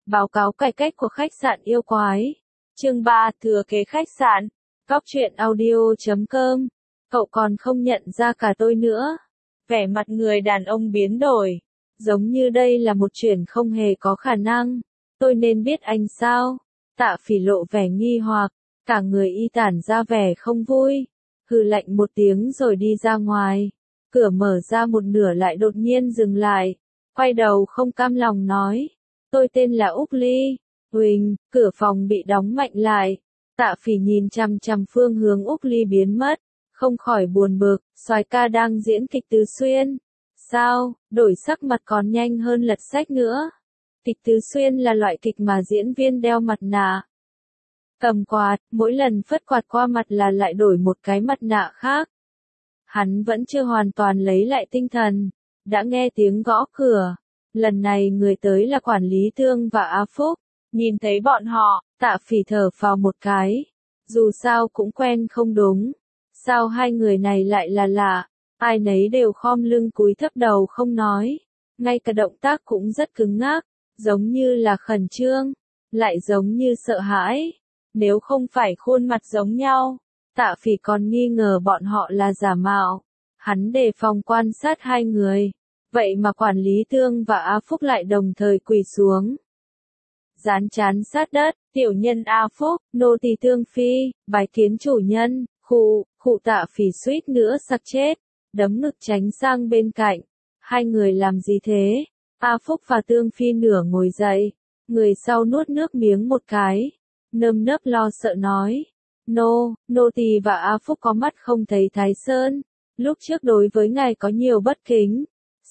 Báo cáo cải cách của khách sạn yêu quái. Chương 3, thừa kế khách sạn. Góc truyện audio.com. Cậu còn không nhận ra cả tôi nữa. Vẻ mặt người đàn ông biến đổi. Giống như đây là một chuyện không hề có khả năng. Tôi nên biết anh sao? Tạ Phỉ lộ vẻ nghi hoặc. Cả người y tản ra vẻ không vui. Hừ lạnh một tiếng rồi đi ra ngoài. Cửa mở ra một nửa lại đột nhiên dừng lại. Quay đầu không cam lòng nói. Tôi tên là Úc Ly. Huỳnh, cửa phòng bị đóng mạnh lại. Tạ Phỉ nhìn chằm chằm phương hướng Úc Ly biến mất. Không khỏi buồn bực, soái ca đang diễn kịch Tứ Xuyên. Sao, đổi sắc mặt còn nhanh hơn lật sách nữa. Kịch Tứ Xuyên là loại kịch mà diễn viên đeo mặt nạ. Cầm quạt, mỗi lần phất quạt qua mặt là lại đổi một cái mặt nạ khác. Hắn vẫn chưa hoàn toàn lấy lại tinh thần. Đã nghe tiếng gõ cửa. Lần này người tới là quản lý Thương và A Phúc. Nhìn thấy bọn họ, Tạ Phỉ thở phào một cái. Dù sao cũng quen không đúng. Sao hai người này lại là lạ? Ai nấy đều khom lưng cúi thấp đầu không nói. Ngay cả động tác cũng rất cứng ngắc. Giống như là khẩn trương. Lại giống như sợ hãi. Nếu không phải khuôn mặt giống nhau, Tạ Phỉ còn nghi ngờ bọn họ là giả mạo. Hắn đề phòng quan sát hai người. Vậy mà quản lý Thương và A Phúc lại đồng thời quỳ xuống. Dán trán sát đất, tiểu nhân A Phúc, nô tỳ Thương Phi, bái kiến chủ nhân, khụ Tạ Phỉ suýt nữa sặc chết, đấm ngực tránh sang bên cạnh. Hai người làm gì thế? A Phúc và Thương Phi nửa ngồi dậy, người sau nuốt nước miếng một cái, nơm nớp lo sợ nói. Nô tỳ và A Phúc có mắt không thấy Thái Sơn, lúc trước đối với ngài có nhiều bất kính.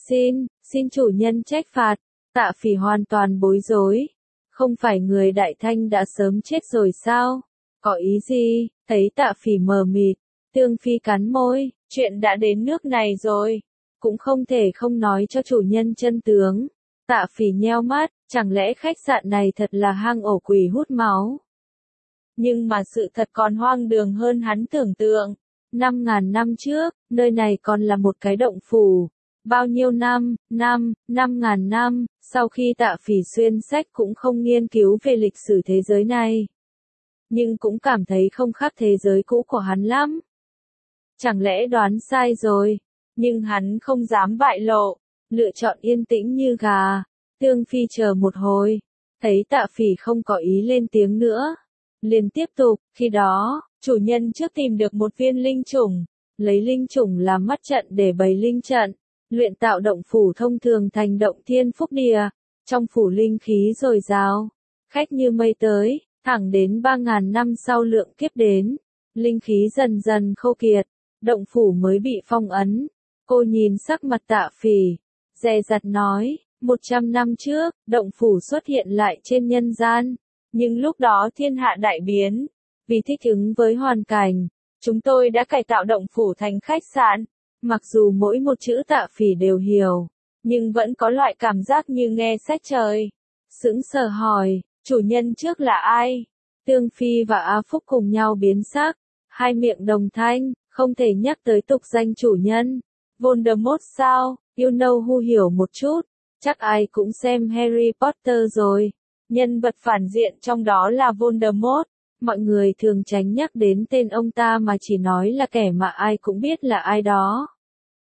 Xin chủ nhân trách phạt. Tạ Phỉ hoàn toàn bối rối. Không phải người Đại Thanh đã sớm chết rồi sao? Có ý gì? Thấy Tạ Phỉ mờ mịt, Thương Phi cắn môi, chuyện đã đến nước này rồi, cũng không thể không nói cho chủ nhân chân tướng. Tạ Phỉ nheo mắt, chẳng lẽ khách sạn này thật là hang ổ quỷ hút máu? Nhưng mà sự thật còn hoang đường hơn hắn tưởng tượng. 5.000 năm trước, nơi này còn là một cái động phủ. Bao nhiêu năm, 5.000 năm, sau khi Tạ Phỉ xuyên sách cũng không nghiên cứu về lịch sử thế giới này. Nhưng cũng cảm thấy không khác thế giới cũ của hắn lắm. Chẳng lẽ đoán sai rồi? Nhưng hắn không dám bại lộ, lựa chọn yên tĩnh như gà. Thương Phi chờ một hồi, thấy Tạ Phỉ không có ý lên tiếng nữa. Liền tiếp tục, khi đó, chủ nhân trước tìm được một viên linh chủng, lấy linh chủng làm mắt trận để bày linh trận. Luyện tạo động phủ thông thường thành động thiên phúc địa, trong phủ linh khí dồi dào, khách như mây tới, thẳng đến 3.000 năm sau lượng kiếp đến, linh khí dần dần khô kiệt, động phủ mới bị phong ấn. Cô nhìn sắc mặt Tạ Phỉ, dè dặt nói, 100 năm trước, động phủ xuất hiện lại trên nhân gian, nhưng lúc đó thiên hạ đại biến, vì thích ứng với hoàn cảnh, chúng tôi đã cải tạo động phủ thành khách sạn. Mặc dù mỗi một chữ Tạ Phỉ đều hiểu, nhưng vẫn có loại cảm giác như nghe sách trời. Sững sờ hỏi, chủ nhân trước là ai? Thương Phi và A Phúc cùng nhau biến sắc, hai miệng đồng thanh, không thể nhắc tới tục danh chủ nhân. Voldemort sao? You know who hiểu một chút, chắc ai cũng xem Harry Potter rồi. Nhân vật phản diện trong đó là Voldemort. Mọi người thường tránh nhắc đến tên ông ta mà chỉ nói là kẻ mà ai cũng biết là ai đó.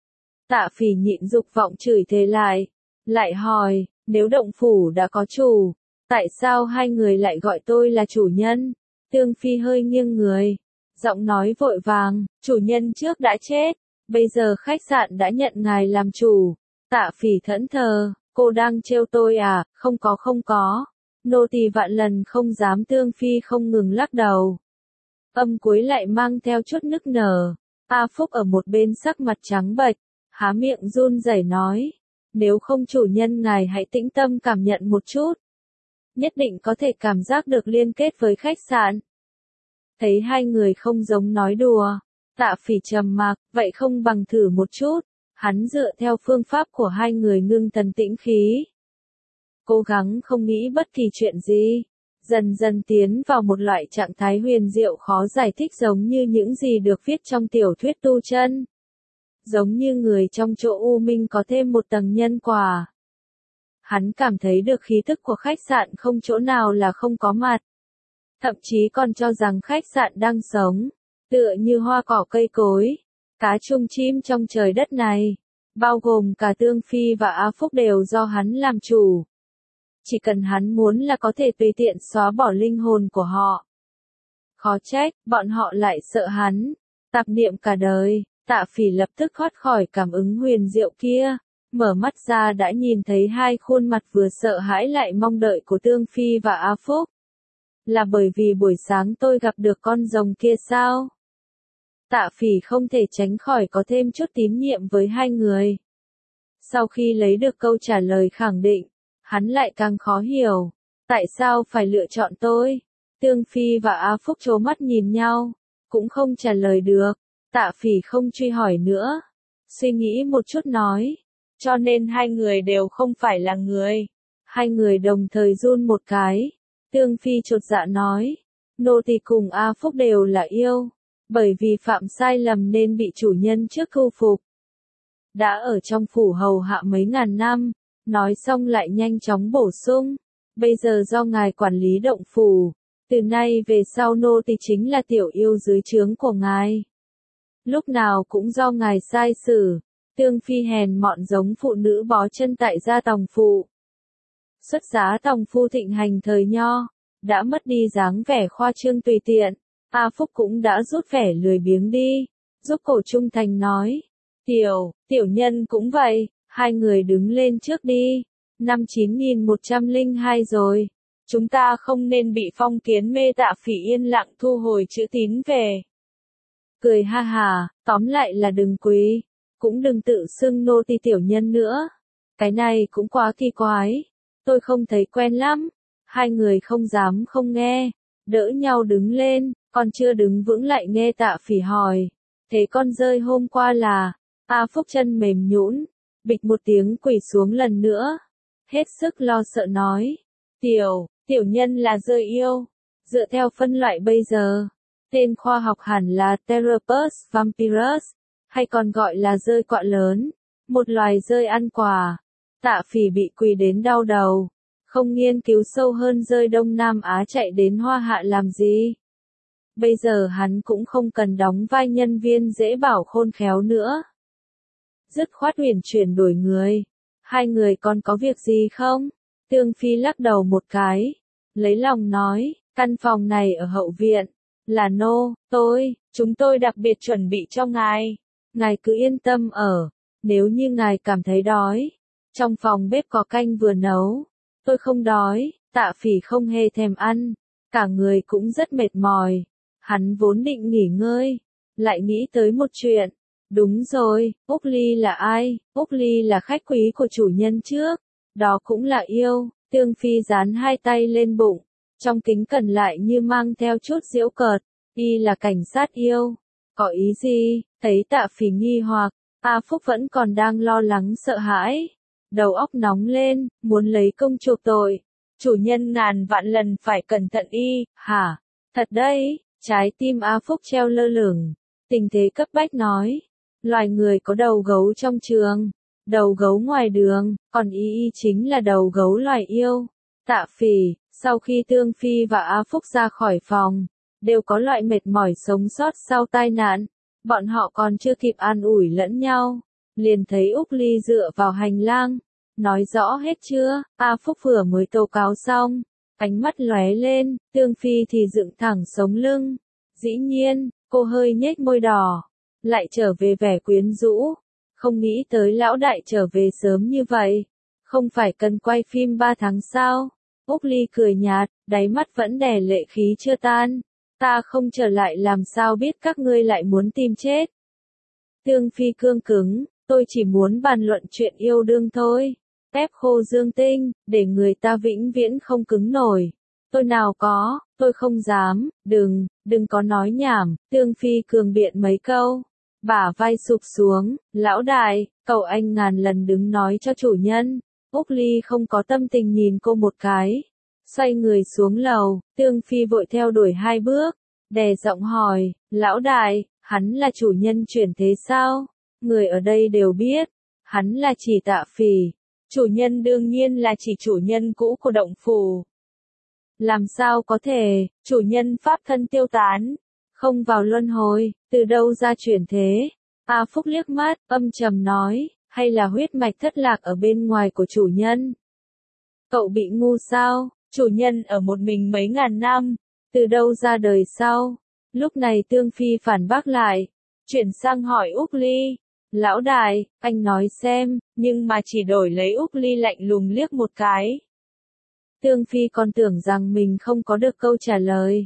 Tạ Phỉ nhịn dục vọng chửi thề lại hỏi, nếu động phủ đã có chủ, tại sao hai người lại gọi tôi là chủ nhân? Thương Phi hơi nghiêng người, giọng nói vội vàng, chủ nhân trước đã chết, bây giờ khách sạn đã nhận ngài làm chủ. Tạ Phỉ thẫn thờ, cô đang trêu tôi à? Không có. Nô tỳ vạn lần không dám. Thương Phi không ngừng lắc đầu. Âm cuối lại mang theo chút nức nở. A Phúc ở một bên sắc mặt trắng bệch, há miệng run rẩy nói, nếu không chủ nhân ngài hãy tĩnh tâm cảm nhận một chút. Nhất định có thể cảm giác được liên kết với khách sạn. Thấy hai người không giống nói đùa, Tạ Phỉ trầm mặc, vậy không bằng thử một chút. Hắn dựa theo phương pháp của hai người ngưng thần tĩnh khí. Cố gắng không nghĩ bất kỳ chuyện gì. Dần dần tiến vào một loại trạng thái huyền diệu khó giải thích giống như những gì được viết trong tiểu thuyết tu chân. Giống như người trong chỗ u minh có thêm một tầng nhân quả. Hắn cảm thấy được khí tức của khách sạn không chỗ nào là không có mặt. Thậm chí còn cho rằng khách sạn đang sống, tựa như hoa cỏ cây cối, cá chung chim trong trời đất này, bao gồm cả Tương Phi và A Phúc đều do hắn làm chủ. Chỉ cần hắn muốn là có thể tùy tiện xóa bỏ linh hồn của họ. Khó trách, bọn họ lại sợ hắn, tạp niệm cả đời. Tạ Phỉ lập tức thoát khỏi cảm ứng huyền diệu kia, mở mắt ra đã nhìn thấy hai khuôn mặt vừa sợ hãi lại mong đợi của Tương Phi và A Phúc. Là bởi vì buổi sáng tôi gặp được con rồng kia sao? Tạ Phỉ không thể tránh khỏi có thêm chút tín nhiệm với hai người. Sau khi lấy được câu trả lời khẳng định, hắn lại càng khó hiểu. Tại sao phải lựa chọn tôi? Tương Phi và A Phúc trố mắt nhìn nhau, cũng không trả lời được. Tạ Phỉ không truy hỏi nữa. Suy nghĩ một chút nói. Cho nên hai người đều không phải là người. Hai người đồng thời run một cái. Tương Phi chột dạ nói. Nô tỳ cùng A Phúc đều là yêu. Bởi vì phạm sai lầm nên bị chủ nhân trước thu phục. Đã ở trong phủ hầu hạ mấy ngàn năm. Nói xong lại nhanh chóng bổ sung. Bây giờ do ngài quản lý động phủ. Từ nay về sau nô tỳ chính là tiểu yêu dưới trướng của ngài. Lúc nào cũng do ngài sai xử. Tương Phi hèn mọn giống phụ nữ bó chân tại gia tòng phụ. Xuất giá tòng phu thịnh hành thời nho, đã mất đi dáng vẻ khoa trương tùy tiện. A Phúc cũng đã rút vẻ lười biếng đi, giúp cổ trung thành nói. Tiểu nhân cũng vậy, hai người đứng lên trước đi. Năm 9102 rồi. Chúng ta không nên bị phong kiến mê. Tạ Phỉ yên lặng thu hồi chữ tín về. Cười ha hà, tóm lại là đừng quý, cũng đừng tự xưng nô tỳ tiểu nhân nữa. Cái này cũng quá kỳ quái, tôi không thấy quen lắm. Hai người không dám không nghe, đỡ nhau đứng lên, còn chưa đứng vững lại nghe Tạ Phỉ hỏi. Thế con rơi hôm qua là, A Phúc chân mềm nhũn, bịch một tiếng quỳ xuống lần nữa. Hết sức lo sợ nói, tiểu nhân là rơi yêu, dựa theo phân loại bây giờ. Tên khoa học hẳn là Pteropus vampirus, hay còn gọi là rơi quạ lớn, một loài rơi ăn quả. Tạ Phỉ bị quỳ đến đau đầu, không nghiên cứu sâu hơn rơi Đông Nam Á chạy đến Hoa Hạ làm gì. Bây giờ hắn cũng không cần đóng vai nhân viên dễ bảo khôn khéo nữa. Dứt khoát huyền chuyển đổi người. Hai người còn có việc gì không? Tương Phi lắc đầu một cái, lấy lòng nói, căn phòng này ở hậu viện. Là chúng tôi đặc biệt chuẩn bị cho ngài. Ngài cứ yên tâm ở, nếu như ngài cảm thấy đói. Trong phòng bếp có canh vừa nấu. Tôi không đói. Tạ Phỉ không hề thèm ăn. Cả người cũng rất mệt mỏi. Hắn vốn định nghỉ ngơi. Lại nghĩ tới một chuyện. Đúng rồi, Úc Ly là ai? Úc Ly là khách quý của chủ nhân trước. Đó cũng là yêu. Tương Phi dán hai tay lên bụng. Trong kính cẩn lại như mang theo chút giễu cợt. Y là cảnh sát yêu. Có ý gì? Thấy Tạ Phỉ nghi hoặc, A Phúc vẫn còn đang lo lắng sợ hãi. Đầu óc nóng lên, muốn lấy công chuộc tội. Chủ nhân ngàn vạn lần phải cẩn thận y, hả? Thật đấy, trái tim A Phúc treo lơ lửng. Tình thế cấp bách nói. Loài người có đầu gấu trong trường, đầu gấu ngoài đường, còn y chính là đầu gấu loài yêu. Tạ Phỉ, sau khi Tương Phi và A Phúc ra khỏi phòng, đều có loại mệt mỏi sống sót sau tai nạn. Bọn họ còn chưa kịp an ủi lẫn nhau, liền thấy Úc Ly dựa vào hành lang. Nói rõ hết chưa? A Phúc vừa mới tố cáo xong, ánh mắt lóe lên, Tương Phi thì dựng thẳng sống lưng. Dĩ nhiên, cô hơi nhếch môi đỏ, lại trở về vẻ quyến rũ. Không nghĩ tới lão đại trở về sớm như vậy. Không phải cần quay phim 3 tháng sao? Úc Ly cười nhạt, đáy mắt vẫn đè lệ khí chưa tan. Ta không trở lại làm sao biết các ngươi lại muốn tìm chết. Tương Phi cương cứng, tôi chỉ muốn bàn luận chuyện yêu đương thôi. Ép khô dương tinh, để người ta vĩnh viễn không cứng nổi. Tôi nào có, tôi không dám, đừng có nói nhảm. Tương Phi cường biện mấy câu. Bả vai sụp xuống, lão đại, cậu anh ngàn lần đứng nói cho chủ nhân. Úc Ly không có tâm tình nhìn cô một cái. Xoay người xuống lầu, Tương Phi vội theo đuổi 2 bước. Đè giọng hỏi, lão đại, hắn là chủ nhân chuyển thế sao? Người ở đây đều biết, hắn là chỉ Tạ Phỉ. Chủ nhân đương nhiên là chỉ chủ nhân cũ của động phủ. Làm sao có thể, chủ nhân pháp thân tiêu tán, không vào luân hồi, từ đâu ra chuyển thế? A Phúc liếc mắt, âm trầm nói, hay là huyết mạch thất lạc ở bên ngoài của chủ nhân? Cậu bị ngu sao? Chủ nhân ở một mình mấy ngàn năm, từ đâu ra đời sau? Lúc này Tương Phi phản bác lại, chuyển sang hỏi Úc Ly. Lão đại, anh nói xem, nhưng mà chỉ đổi lấy Úc Ly lạnh lùng liếc một cái. Tương Phi còn tưởng rằng mình không có được câu trả lời.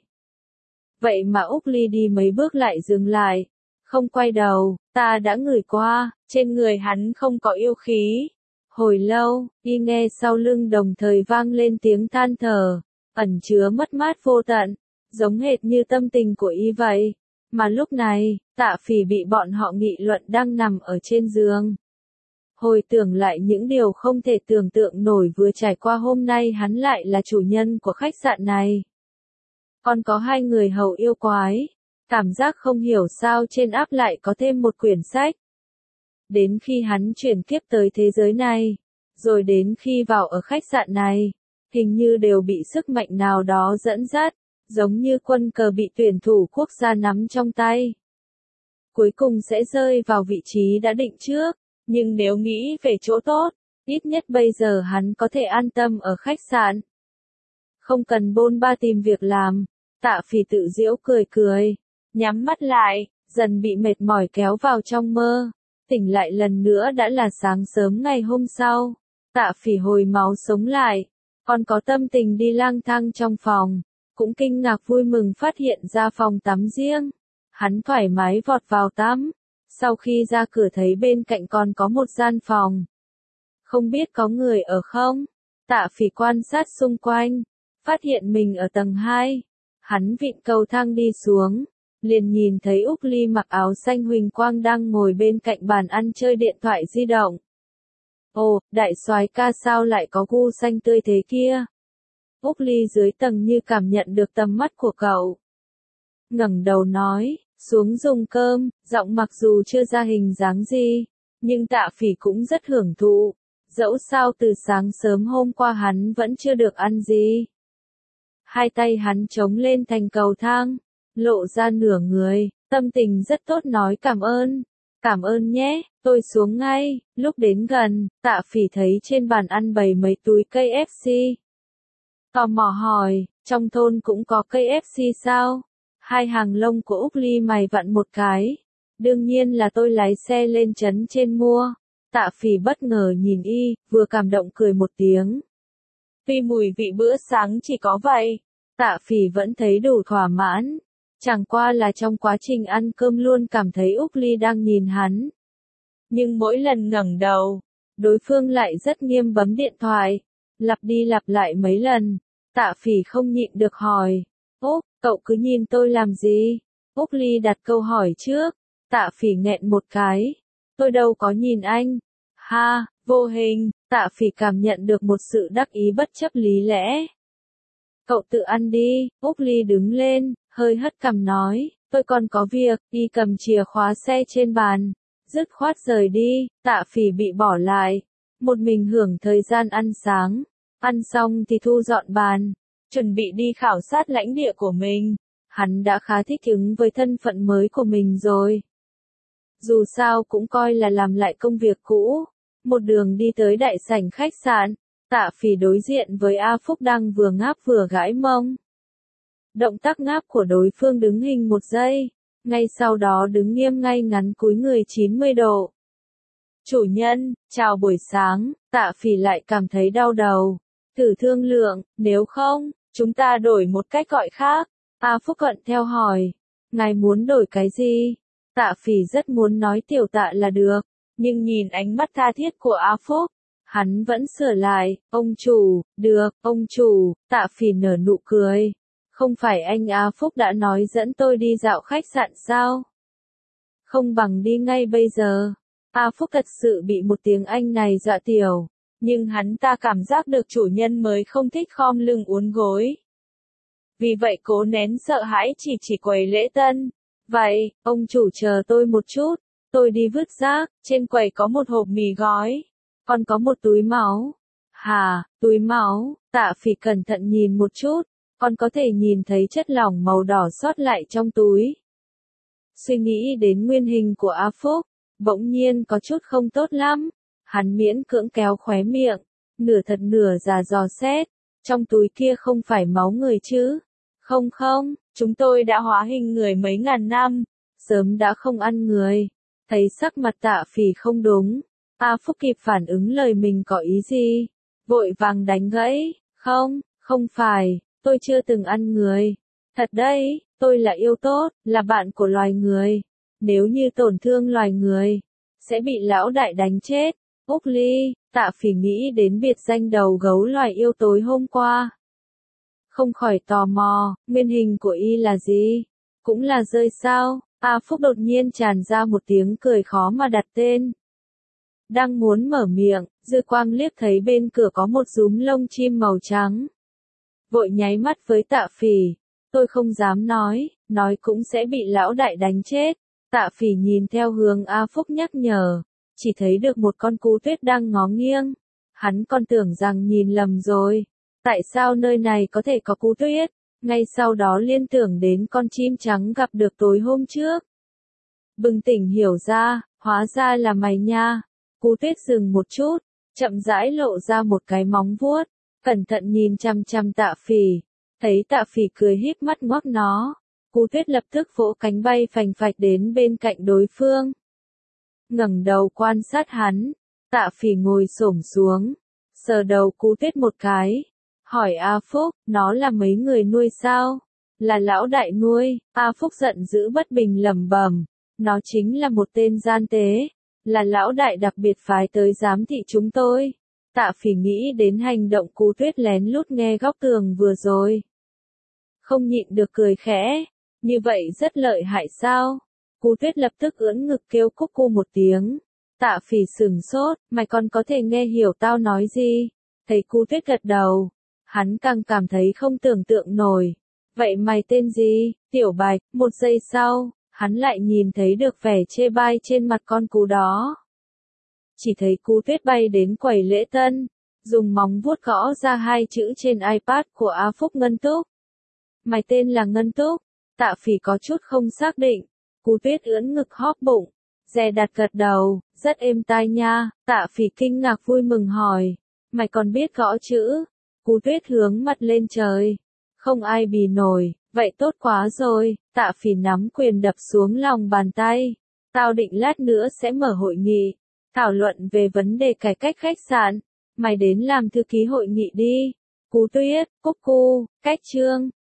Vậy mà Úc Ly đi mấy bước lại dừng lại, không quay đầu, ta đã ngửi qua, trên người hắn không có yêu khí. Hồi lâu, y nghe sau lưng đồng thời vang lên tiếng than thở, ẩn chứa mất mát vô tận, giống hệt như tâm tình của y vậy. Mà lúc này, Tạ Phỉ bị bọn họ nghị luận đang nằm ở trên giường. Hồi tưởng lại những điều không thể tưởng tượng nổi vừa trải qua hôm nay hắn lại là chủ nhân của khách sạn này. Còn có 2 người hầu yêu quái. Cảm giác không hiểu sao trên áp lại có thêm một quyển sách. Đến khi hắn chuyển kiếp tới thế giới này, rồi đến khi vào ở khách sạn này, hình như đều bị sức mạnh nào đó dẫn dắt, giống như quân cờ bị tuyển thủ quốc gia nắm trong tay. Cuối cùng sẽ rơi vào vị trí đã định trước, nhưng nếu nghĩ về chỗ tốt, ít nhất bây giờ hắn có thể an tâm ở khách sạn. Không cần bôn ba tìm việc làm, Tạ Phỉ tự giễu cười cười, nhắm mắt lại, dần bị mệt mỏi kéo vào trong mơ. Tỉnh lại lần nữa đã là sáng sớm ngày hôm sau. Tạ Phỉ hồi máu sống lại, còn có tâm tình đi lang thang trong phòng, cũng kinh ngạc vui mừng phát hiện ra phòng tắm riêng. Hắn thoải mái vọt vào tắm, sau khi ra cửa thấy bên cạnh còn có một gian phòng. Không biết có người ở không? Tạ Phỉ quan sát xung quanh, phát hiện mình ở tầng 2. Hắn vịn cầu thang đi xuống, liền nhìn thấy Úc Ly mặc áo xanh huỳnh quang đang ngồi bên cạnh bàn ăn chơi điện thoại di động. Ồ, đại soái ca sao lại có gu xanh tươi thế kia? Úc Ly dưới tầng như cảm nhận được tầm mắt của cậu. Ngẩng đầu nói, xuống dùng cơm, giọng mặc dù chưa ra hình dáng gì, nhưng Tạ Phỉ cũng rất hưởng thụ. Dẫu sao từ sáng sớm hôm qua hắn vẫn chưa được ăn gì. 2 tay hắn chống lên thành cầu thang, lộ ra nửa người, tâm tình rất tốt nói cảm ơn nhé, tôi xuống ngay. Lúc đến gần, Tạ Phỉ thấy trên bàn ăn bày mấy túi KFC. Tò mò hỏi, trong thôn cũng có KFC sao? 2 hàng lông của Úc Ly mày vặn một cái. Đương nhiên là tôi lái xe lên trấn trên mua. Tạ Phỉ bất ngờ nhìn y, vừa cảm động cười một tiếng. Tuy mùi vị bữa sáng chỉ có vậy, Tạ Phỉ vẫn thấy đủ thỏa mãn. Chẳng qua là trong quá trình ăn cơm luôn cảm thấy Úc Ly đang nhìn hắn. Nhưng mỗi lần ngẩng đầu, đối phương lại rất nghiêm bấm điện thoại, lặp đi lặp lại mấy lần. Tạ Phỉ không nhịn được hỏi, Úc, cậu cứ nhìn tôi làm gì? Úc Ly đặt câu hỏi trước, Tạ Phỉ nghẹn một cái, tôi đâu có nhìn anh. Ha, vô hình, Tạ Phỉ cảm nhận được một sự đắc ý bất chấp lý lẽ. Cậu tự ăn đi. Úc Ly đứng lên, hơi hất cằm nói, tôi còn có việc. Y cầm chìa khóa xe trên bàn, dứt khoát rời đi. Tạ Phỉ bị bỏ lại, một mình hưởng thời gian ăn sáng. Ăn xong thì thu dọn bàn, chuẩn bị đi khảo sát lãnh địa của mình. Hắn đã khá thích ứng với thân phận mới của mình rồi. Dù sao cũng coi là làm lại công việc cũ. Một đường đi tới đại sảnh khách sạn, Tạ Phỉ đối diện với A Phúc đang vừa ngáp vừa gãi mông. Động tác ngáp của đối phương đứng hình 1 giây, ngay sau đó đứng nghiêm ngay ngắn cúi người 90 độ. Chủ nhân, chào buổi sáng. Tạ Phỉ lại cảm thấy đau đầu. Thử thương lượng, nếu không, chúng ta đổi một cách gọi khác. A Phúc thuận theo hỏi, ngài muốn đổi cái gì? Tạ Phỉ rất muốn nói tiểu Tạ là được, nhưng nhìn ánh mắt tha thiết của A Phúc, hắn vẫn sửa lại, ông chủ. Được, ông chủ. Tạ Phỉ nở nụ cười. Không phải anh A Phúc đã nói dẫn tôi đi dạo khách sạn sao? Không bằng đi ngay bây giờ. A Phúc thật sự bị một tiếng Anh này dọa tiểu, nhưng hắn ta cảm giác được chủ nhân mới không thích khom lưng uốn gối. Vì vậy cố nén sợ hãi chỉ quầy lễ tân. Vậy, ông chủ chờ tôi một chút, tôi đi vứt rác, trên quầy có một hộp mì gói. Còn có một túi máu. Hà, túi máu, Tạ Phỉ cẩn thận nhìn một chút, còn có thể nhìn thấy chất lỏng màu đỏ sót lại trong túi. Suy nghĩ đến nguyên hình của A Phúc, bỗng nhiên có chút không tốt lắm. Hắn miễn cưỡng kéo khóe miệng, nửa thật nửa giả dò xét, trong túi kia không phải máu người chứ? Không không, chúng tôi đã hóa hình người mấy ngàn năm, sớm đã không ăn người. Thấy sắc mặt Tạ Phỉ không đúng, A Phúc kịp phản ứng lời mình có ý gì, vội vàng đánh gãy, không phải, tôi chưa từng ăn người. Thật đấy, tôi là yêu tốt, là bạn của loài người. Nếu như tổn thương loài người, sẽ bị lão đại đánh chết. Úc Ly, Tạ Phỉ nghĩ đến biệt danh đầu gấu loài yêu tối hôm qua. Không khỏi tò mò, nguyên hình của y là gì? Cũng là rơi sao? A Phúc đột nhiên tràn ra một tiếng cười khó mà đặt tên. Đang muốn mở miệng, dư quang liếc thấy bên cửa có một rúm lông chim màu trắng. Vội nháy mắt với Tạ Phỉ. Tôi không dám nói cũng sẽ bị lão đại đánh chết. Tạ Phỉ nhìn theo hướng A Phúc nhắc nhở, chỉ thấy được một con cú tuyết đang ngó nghiêng. Hắn còn tưởng rằng nhìn lầm rồi. Tại sao nơi này có thể có cú tuyết? Ngay sau đó liên tưởng đến con chim trắng gặp được tối hôm trước. Bừng tỉnh hiểu ra, hóa ra là mày nha. Cú tuyết dừng một chút, chậm rãi lộ ra một cái móng vuốt, cẩn thận nhìn chăm chăm Tạ Phỉ. Thấy Tạ Phỉ cười híp mắt ngoác nó, cú tuyết lập tức vỗ cánh bay phành phạch đến bên cạnh đối phương. Ngẩng đầu quan sát hắn, Tạ Phỉ ngồi xổm xuống, sờ đầu cú tuyết một cái, hỏi A Phúc, nó là mấy người nuôi sao? Là lão đại nuôi. A Phúc giận dữ bất bình lẩm bẩm, nó chính là một tên gian tế, là lão đại đặc biệt phái tới giám thị chúng tôi. Tạ Phỉ nghĩ đến hành động cú tuyết lén lút nghe góc tường vừa rồi. Không nhịn được cười khẽ, như vậy rất lợi hại sao? Cú tuyết lập tức ưỡn ngực kêu cúc cu một tiếng. Tạ Phỉ sửng sốt, mày còn có thể nghe hiểu tao nói gì? Thấy cú tuyết gật đầu, hắn càng cảm thấy không tưởng tượng nổi. Vậy mày tên gì? Tiểu Bạch. Một giây sau, hắn lại nhìn thấy được vẻ chê bai trên mặt con cú đó. Chỉ thấy cú tuyết bay đến quầy lễ tân, dùng móng vuốt gõ ra hai chữ trên iPad của A Phúc Ngân Túc. Mày tên là Ngân Túc. Tạ Phỉ có chút không xác định. Cú tuyết ưỡn ngực hóp bụng, dè đặt gật đầu, rất êm tai nha. Tạ Phỉ kinh ngạc vui mừng hỏi, mày còn biết gõ chữ? Cú tuyết hướng mặt lên trời. Không ai bì nổi, vậy tốt quá rồi. Tạ Phỉ nắm quyền đập xuống lòng bàn tay. Tao định lát nữa sẽ mở hội nghị, thảo luận về vấn đề cải cách khách sạn. Mày đến làm thư ký hội nghị đi. Cú tuyết, cúc cu, cách chương.